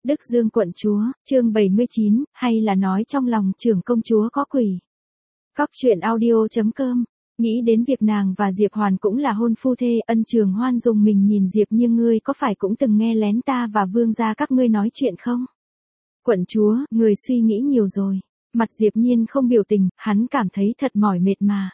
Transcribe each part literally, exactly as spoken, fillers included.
Đức Dương quận chúa, chương bảy mươi chín, hay là nói trong lòng trưởng công chúa có quỷ. Cóc truyện audio chấm com. Nghĩ đến việc nàng và Diệp Hoàn cũng là hôn phu thê, Ân Trường Hoan dùng mình nhìn Diệp Nhiên, ngươi có phải cũng từng nghe lén ta và vương gia các ngươi nói chuyện không? Quận chúa, người suy nghĩ nhiều rồi. Mặt Diệp Nhiên không biểu tình, hắn cảm thấy thật mỏi mệt mà.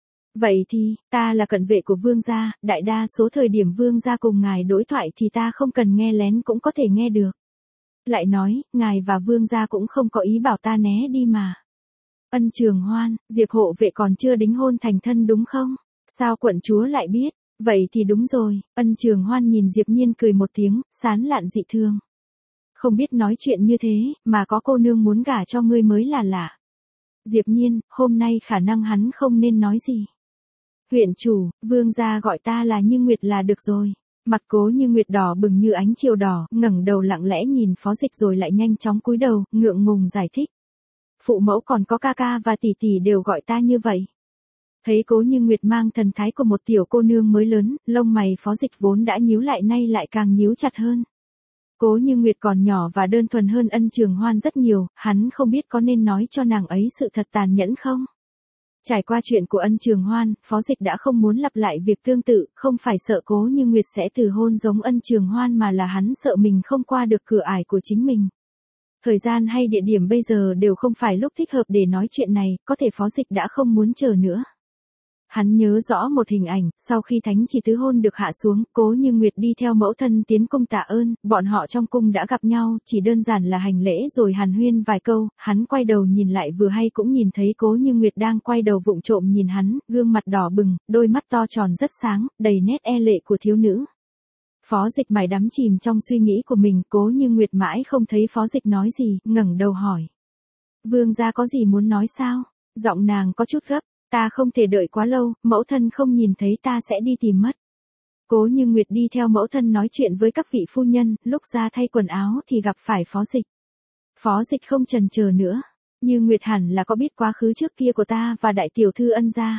Vậy thì, ta là cận vệ của vương gia, đại đa số thời điểm vương gia cùng ngài đối thoại thì ta không cần nghe lén cũng có thể nghe được. Lại nói, ngài và vương gia cũng không có ý bảo ta né đi mà. Ân Trường Hoan, Diệp hộ vệ còn chưa đính hôn thành thân đúng không? Sao quận chúa lại biết? Vậy thì đúng rồi. Ân Trường Hoan nhìn Diệp Nhiên cười một tiếng, sán lạn dị thương. Không biết nói chuyện như thế, mà có cô nương muốn gả cho ngươi mới là lạ. Diệp Nhiên, hôm nay khả năng hắn không nên nói gì. Huyện chủ, vương gia gọi ta là Như Nguyệt là được rồi. Mặt Cố Như Nguyệt đỏ bừng như ánh chiều đỏ, ngẩng đầu lặng lẽ nhìn Phó Dịch rồi lại nhanh chóng cúi đầu, ngượng ngùng giải thích. Phụ mẫu còn có ca ca và tỷ tỷ đều gọi ta như vậy. Thấy Cố Như Nguyệt mang thần thái của một tiểu cô nương mới lớn, lông mày Phó Dịch vốn đã nhíu lại nay lại càng nhíu chặt hơn. Cố Như Nguyệt còn nhỏ và đơn thuần hơn Ân Trường Hoan rất nhiều, hắn không biết có nên nói cho nàng ấy sự thật tàn nhẫn không? Trải qua chuyện của Ân Trường Hoan, Phó Dịch đã không muốn lặp lại việc tương tự, không phải sợ Cố Như Nguyệt sẽ từ hôn giống Ân Trường Hoan mà là hắn sợ mình không qua được cửa ải của chính mình. Thời gian hay địa điểm bây giờ đều không phải lúc thích hợp để nói chuyện này, có thể Phó Dịch đã không muốn chờ nữa. Hắn nhớ rõ một hình ảnh, sau khi thánh chỉ tứ hôn được hạ xuống, Cố Như Nguyệt đi theo mẫu thân tiến cung tạ ơn, bọn họ trong cung đã gặp nhau, chỉ đơn giản là hành lễ rồi hàn huyên vài câu, hắn quay đầu nhìn lại vừa hay cũng nhìn thấy Cố Như Nguyệt đang quay đầu vụng trộm nhìn hắn, gương mặt đỏ bừng, đôi mắt to tròn rất sáng, đầy nét e lệ của thiếu nữ. Phó Dịch mải đắm chìm trong suy nghĩ của mình, Cố Như Nguyệt mãi không thấy Phó Dịch nói gì, ngẩng đầu hỏi. Vương gia có gì muốn nói sao? Giọng nàng có chút gấp. Ta không thể đợi quá lâu, mẫu thân không nhìn thấy ta sẽ đi tìm mất. Cố Như Nguyệt đi theo mẫu thân nói chuyện với các vị phu nhân, lúc ra thay quần áo thì gặp phải Phó Dịch. Phó Dịch không chần chờ nữa. Như Nguyệt hẳn là có biết quá khứ trước kia của ta và đại tiểu thư Ân gia.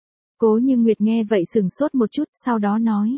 Cố Như Nguyệt nghe vậy sừng sốt một chút, sau đó nói.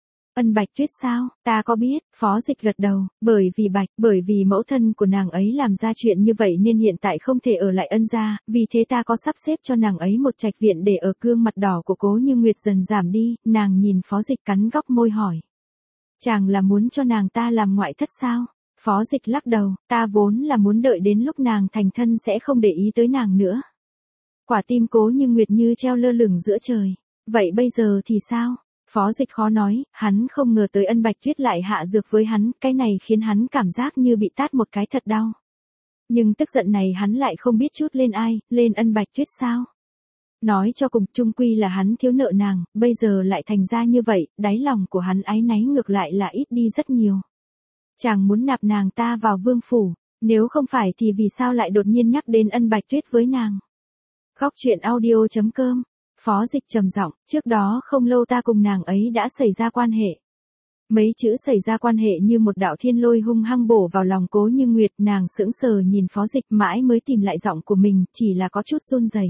Ân Bạch Tuyết sao, ta có biết, Phó Dịch gật đầu, bởi vì Bạch, bởi vì mẫu thân của nàng ấy làm ra chuyện như vậy nên hiện tại không thể ở lại Ân gia, vì thế ta có sắp xếp cho nàng ấy một trạch viện để ở. Gương mặt đỏ của Cố Như Nguyệt dần giảm đi, nàng nhìn Phó Dịch cắn góc môi hỏi. Chàng là muốn cho nàng ta làm ngoại thất sao? Phó Dịch lắc đầu, ta vốn là muốn đợi đến lúc nàng thành thân sẽ không để ý tới nàng nữa. Quả tim Cố Như Nguyệt như treo lơ lửng giữa trời, vậy bây giờ thì sao? Phó Dịch khó nói, hắn không ngờ tới Ân Bạch Tuyết lại hạ dược với hắn, cái này khiến hắn cảm giác như bị tát một cái thật đau. Nhưng tức giận này hắn lại không biết chút lên ai, lên Ân Bạch Tuyết sao? Nói cho cùng, chung quy là hắn thiếu nợ nàng, bây giờ lại thành ra như vậy, đáy lòng của hắn áy náy ngược lại là ít đi rất nhiều. Chàng muốn nạp nàng ta vào vương phủ, nếu không phải thì vì sao lại đột nhiên nhắc đến Ân Bạch Tuyết với nàng? Cóc truyện audio chấm com. Phó Dịch trầm giọng, trước đó không lâu ta cùng nàng ấy đã xảy ra quan hệ. Mấy chữ xảy ra quan hệ như một đạo thiên lôi hung hăng bổ vào lòng Cố Như Nguyệt, nàng sững sờ nhìn Phó Dịch mãi mới tìm lại giọng của mình, chỉ là có chút run rẩy.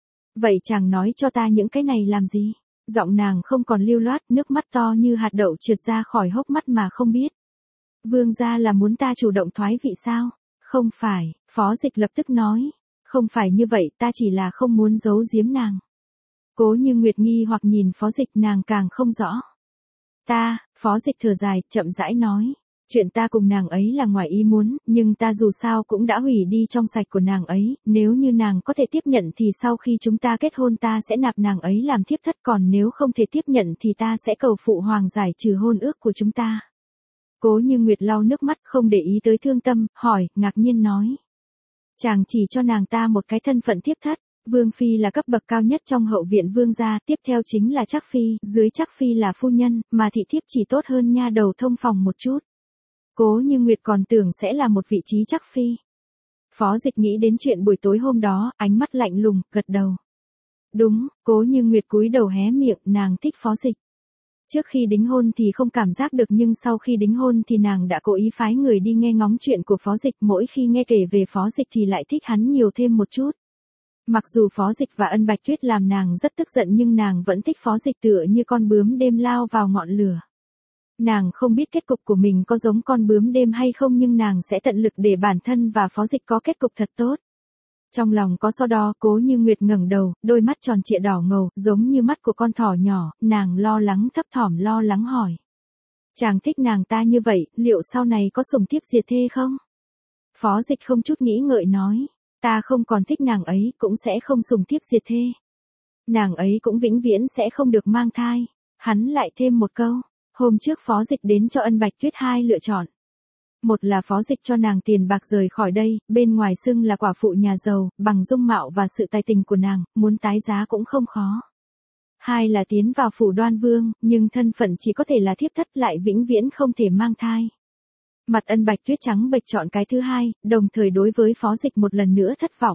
Vậy chàng nói cho ta những cái này làm gì? Giọng nàng không còn lưu loát, nước mắt to như hạt đậu trượt ra khỏi hốc mắt mà không biết. Vương gia là muốn ta chủ động thoái vị sao? Không phải, Phó Dịch lập tức nói. Không phải như vậy, ta chỉ là không muốn giấu giếm nàng. Cố Như Nguyệt nghi hoặc nhìn Phó Dịch, nàng càng không rõ. Ta, Phó Dịch thở dài, chậm rãi nói. Chuyện ta cùng nàng ấy là ngoài ý muốn, nhưng ta dù sao cũng đã hủy đi trong sạch của nàng ấy, nếu như nàng có thể tiếp nhận thì sau khi chúng ta kết hôn ta sẽ nạp nàng ấy làm thiếp thất, còn nếu không thể tiếp nhận thì ta sẽ cầu phụ hoàng giải trừ hôn ước của chúng ta. Cố Như Nguyệt lau nước mắt không để ý tới thương tâm, hỏi, ngạc nhiên nói. Chàng chỉ cho nàng ta một cái thân phận thiếp thất. Vương Phi là cấp bậc cao nhất trong hậu viện vương gia, tiếp theo chính là Trác Phi, dưới Trác Phi là phu nhân, mà thị thiếp chỉ tốt hơn nha đầu thông phòng một chút. Cố Như Nguyệt còn tưởng sẽ là một vị trí Trác Phi. Phó Dịch nghĩ đến chuyện buổi tối hôm đó, ánh mắt lạnh lùng, gật đầu. Đúng, Cố Như Nguyệt cúi đầu hé miệng, nàng thích Phó Dịch. Trước khi đính hôn thì không cảm giác được nhưng sau khi đính hôn thì nàng đã cố ý phái người đi nghe ngóng chuyện của Phó Dịch, mỗi khi nghe kể về Phó Dịch thì lại thích hắn nhiều thêm một chút. Mặc dù Phó Dịch và Ân Bạch Tuyết làm nàng rất tức giận nhưng nàng vẫn thích Phó Dịch tựa như con bướm đêm lao vào ngọn lửa. Nàng không biết kết cục của mình có giống con bướm đêm hay không nhưng nàng sẽ tận lực để bản thân và Phó Dịch có kết cục thật tốt. Trong lòng có so đo, Cố Như Nguyệt ngẩng đầu, đôi mắt tròn trịa đỏ ngầu, giống như mắt của con thỏ nhỏ, nàng lo lắng thấp thỏm lo lắng hỏi. Chàng thích nàng ta như vậy, liệu sau này có sủng thiếp diệt thê không? Phó Dịch không chút nghĩ ngợi nói, ta không còn thích nàng ấy, cũng sẽ không sủng thiếp diệt thê. Nàng ấy cũng vĩnh viễn sẽ không được mang thai. Hắn lại thêm một câu, hôm trước Phó Dịch đến cho Ân Bạch Tuyết hai lựa chọn. Một là Phó Dịch cho nàng tiền bạc rời khỏi đây, bên ngoài xưng là quả phụ nhà giàu, bằng dung mạo và sự tài tình của nàng, muốn tái giá cũng không khó. Hai là tiến vào phủ Đoan Vương, nhưng thân phận chỉ có thể là thiếp thất, lại vĩnh viễn không thể mang thai. Mặt Ân Bạch Tuyết trắng bệch chọn cái thứ hai, đồng thời đối với Phó Dịch một lần nữa thất vọng.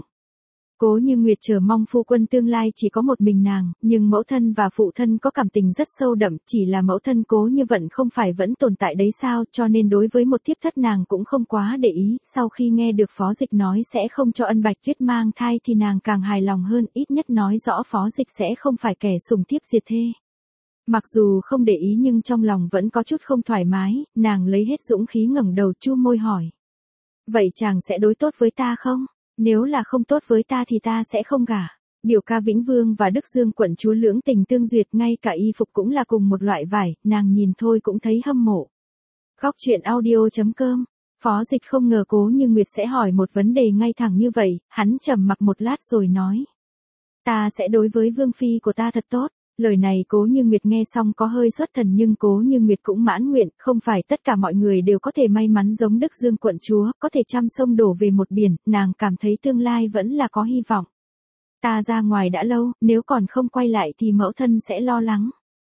Cố Như Nguyệt chờ mong phu quân tương lai chỉ có một mình nàng, nhưng mẫu thân và phụ thân có cảm tình rất sâu đậm, chỉ là mẫu thân Cố Như Vận không phải vẫn tồn tại đấy sao, cho nên đối với một thiếp thất nàng cũng không quá để ý, sau khi nghe được Phó Dịch nói sẽ không cho Ân Bạch Tuyết mang thai thì nàng càng hài lòng hơn, ít nhất nói rõ Phó Dịch sẽ không phải kẻ sủng thiếp diệt thê. Mặc dù không để ý nhưng trong lòng vẫn có chút không thoải mái, nàng lấy hết dũng khí ngẩng đầu chu môi hỏi. Vậy chàng sẽ đối tốt với ta không? Nếu là không tốt với ta thì ta sẽ không gả. Biểu ca Vĩnh Vương và Đức Dương quận chúa lưỡng tình tương duyệt, ngay cả y phục cũng là cùng một loại vải, nàng nhìn thôi cũng thấy hâm mộ. Góc truyện audio chấm com. Phó Dịch không ngờ Cố Như Nguyệt sẽ hỏi một vấn đề ngay thẳng như vậy, hắn trầm mặc một lát rồi nói. Ta sẽ đối với Vương Phi của ta thật tốt. Lời này Cố Như Nguyệt nghe xong có hơi xuất thần nhưng Cố Như Nguyệt cũng mãn nguyện, không phải tất cả mọi người đều có thể may mắn giống Đức Dương quận chúa, có thể trăm sông đổ về một biển, nàng cảm thấy tương lai vẫn là có hy vọng. Ta ra ngoài đã lâu, nếu còn không quay lại thì mẫu thân sẽ lo lắng.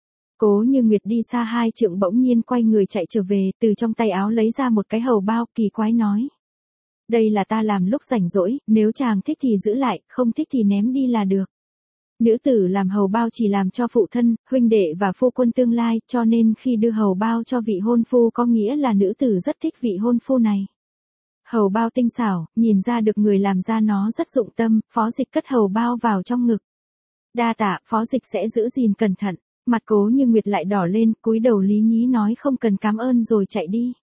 Cố Như Nguyệt đi xa hai trượng bỗng nhiên quay người chạy trở về, từ trong tay áo lấy ra một cái hầu bao, kỳ quái nói. Đây là ta làm lúc rảnh rỗi, nếu chàng thích thì giữ lại, không thích thì ném đi là được. Nữ tử làm hầu bao chỉ làm cho phụ thân, huynh đệ và phu quân tương lai, cho nên khi đưa hầu bao cho vị hôn phu có nghĩa là nữ tử rất thích vị hôn phu này. Hầu bao tinh xảo, nhìn ra được người làm ra nó rất dụng tâm, Phó Dịch cất hầu bao vào trong ngực. Đa tạ, Phó Dịch sẽ giữ gìn cẩn thận. Mặt Cố Như Nguyệt lại đỏ lên, cúi đầu lý nhí nói không cần cảm ơn rồi chạy đi.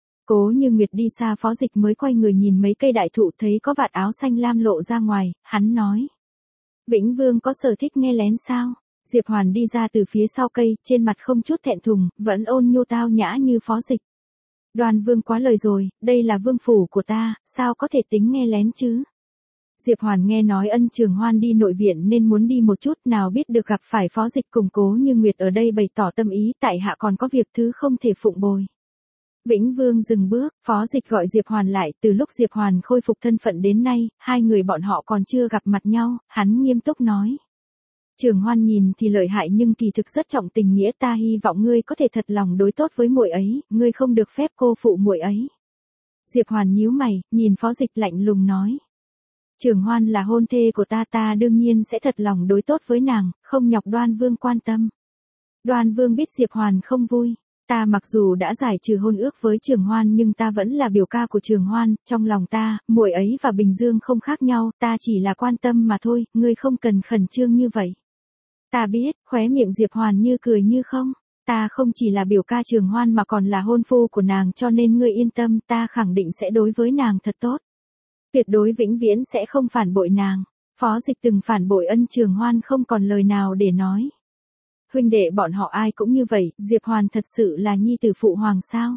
Cố Như Nguyệt đi xa Phó Dịch mới quay người nhìn mấy cây đại thụ, thấy có vạt áo xanh lam lộ ra ngoài, hắn nói. Vĩnh Vương có sở thích nghe lén sao? Diệp Hoàn đi ra từ phía sau cây, trên mặt không chút thẹn thùng, vẫn ôn nhu tao nhã như Phó Dịch. Đoan Vương quá lời rồi, đây là vương phủ của ta, sao có thể tính nghe lén chứ? Diệp Hoàn nghe nói Ân Trường Hoan đi nội viện nên muốn đi một chút, nào biết được gặp phải Phó Dịch cùng Cố Như Nguyệt ở đây bày tỏ tâm ý, tại hạ còn có việc thứ không thể phụng bồi. Vĩnh Vương dừng bước, Phó Dịch gọi Diệp Hoàn lại, từ lúc Diệp Hoàn khôi phục thân phận đến nay, hai người bọn họ còn chưa gặp mặt nhau, hắn nghiêm túc nói. Trường Hoan nhìn thì lợi hại nhưng kỳ thực rất trọng tình nghĩa, ta hy vọng ngươi có thể thật lòng đối tốt với muội ấy, ngươi không được phép cô phụ muội ấy. Diệp Hoàn nhíu mày, nhìn Phó Dịch lạnh lùng nói. Trường Hoan là hôn thê của ta, ta đương nhiên sẽ thật lòng đối tốt với nàng, không nhọc Đoan Vương quan tâm. Đoan Vương biết Diệp Hoàn không vui. Ta mặc dù đã giải trừ hôn ước với Trường Hoan nhưng ta vẫn là biểu ca của Trường Hoan, trong lòng ta, muội ấy và Bình Dương không khác nhau, ta chỉ là quan tâm mà thôi, ngươi không cần khẩn trương như vậy. Ta biết, khóe miệng Diệp Hoàn như cười như không, ta không chỉ là biểu ca Trường Hoan mà còn là hôn phu của nàng, cho nên ngươi yên tâm, ta khẳng định sẽ đối với nàng thật tốt. Tuyệt đối vĩnh viễn sẽ không phản bội nàng. Phó Dịch từng phản bội Ân Trường Hoan không còn lời nào để nói. Huynh đệ bọn họ ai cũng như vậy, Diệp Hoàn thật sự là nhi tử phụ hoàng sao?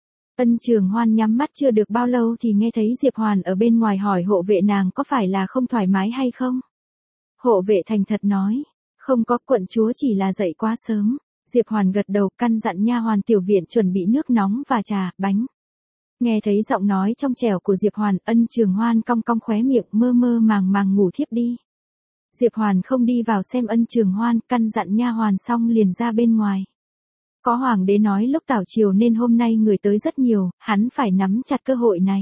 Ân Trường Hoan nhắm mắt chưa được bao lâu thì nghe thấy Diệp Hoàn ở bên ngoài hỏi hộ vệ nàng có phải là không thoải mái hay không? Hộ vệ thành thật nói, không có, quận chúa chỉ là dậy quá sớm. Diệp Hoàn gật đầu, căn dặn nha hoàn tiểu viện chuẩn bị nước nóng và trà, bánh. Nghe thấy giọng nói trong trẻo của Diệp Hoàn, Ân Trường Hoan cong cong khóe miệng, mơ mơ màng màng ngủ thiếp đi. Diệp Hoàn không đi vào xem Ân Trường Hoan, căn dặn nha hoàn xong liền ra bên ngoài. Có hoàng đế nói lúc tảo triều nên hôm nay người tới rất nhiều, hắn phải nắm chặt cơ hội này.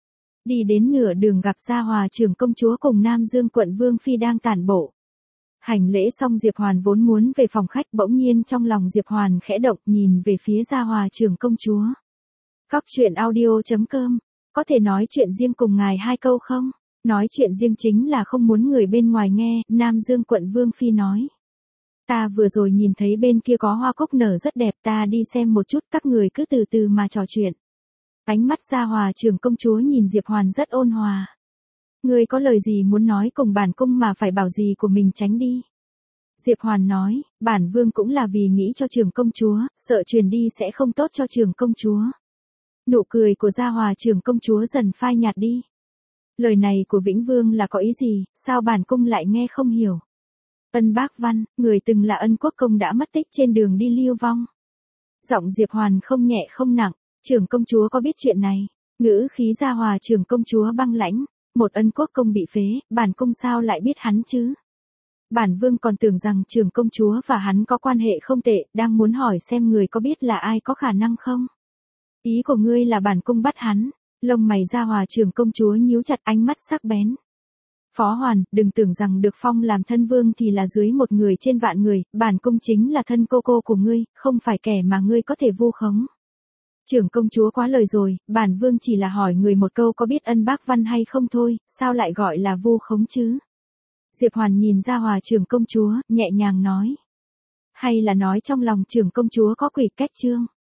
Đi đến nửa đường gặp Gia Hòa trưởng công chúa cùng Nam Dương quận Vương Phi đang tản bộ. Hành lễ xong Diệp Hoàn vốn muốn về phòng khách, bỗng nhiên trong lòng Diệp Hoàn khẽ động, nhìn về phía Gia Hòa trưởng công chúa. Góc truyện audio chấm com, có thể nói chuyện riêng cùng ngài hai câu không? Nói chuyện riêng chính là không muốn người bên ngoài nghe, Nam Dương quận Vương Phi nói. Ta vừa rồi nhìn thấy bên kia có hoa cúc nở rất đẹp, ta đi xem một chút, các người cứ từ từ mà trò chuyện. Ánh mắt Gia Hòa trưởng công chúa nhìn Diệp Hoàn rất ôn hòa. Ngươi có lời gì muốn nói cùng bản cung mà phải bảo gì của mình tránh đi. Diệp Hoàn nói, bản vương cũng là vì nghĩ cho trưởng công chúa, sợ truyền đi sẽ không tốt cho trưởng công chúa. Nụ cười của Gia Hòa trưởng công chúa dần phai nhạt đi. Lời này của Vĩnh Vương là có ý gì, sao bản cung lại nghe không hiểu. Ân Bác Văn, người từng là Ân Quốc công đã mất tích trên đường đi lưu vong. Giọng Diệp Hoàn không nhẹ không nặng, trưởng công chúa có biết chuyện này. Ngữ khí Gia Hòa trưởng công chúa băng lãnh, một Ân Quốc công bị phế, bản cung sao lại biết hắn chứ. Bản vương còn tưởng rằng trưởng công chúa và hắn có quan hệ không tệ, đang muốn hỏi xem người có biết là ai có khả năng không. Ý của ngươi là bản cung bắt hắn. Lông mày Gia Hòa trưởng công chúa nhíu chặt, ánh mắt sắc bén. Phó Hoàn, đừng tưởng rằng được phong làm thân vương thì là dưới một người trên vạn người, bản cung chính là thân cô cô của ngươi, không phải kẻ mà ngươi có thể vu khống. Trưởng công chúa quá lời rồi, bản vương chỉ là hỏi người một câu có biết Ân Bác Văn hay không thôi, sao lại gọi là vu khống chứ? Diệp Hoàn nhìn Gia Hòa trưởng công chúa, nhẹ nhàng nói. Hay là nói trong lòng trưởng công chúa có quỷ cách trương?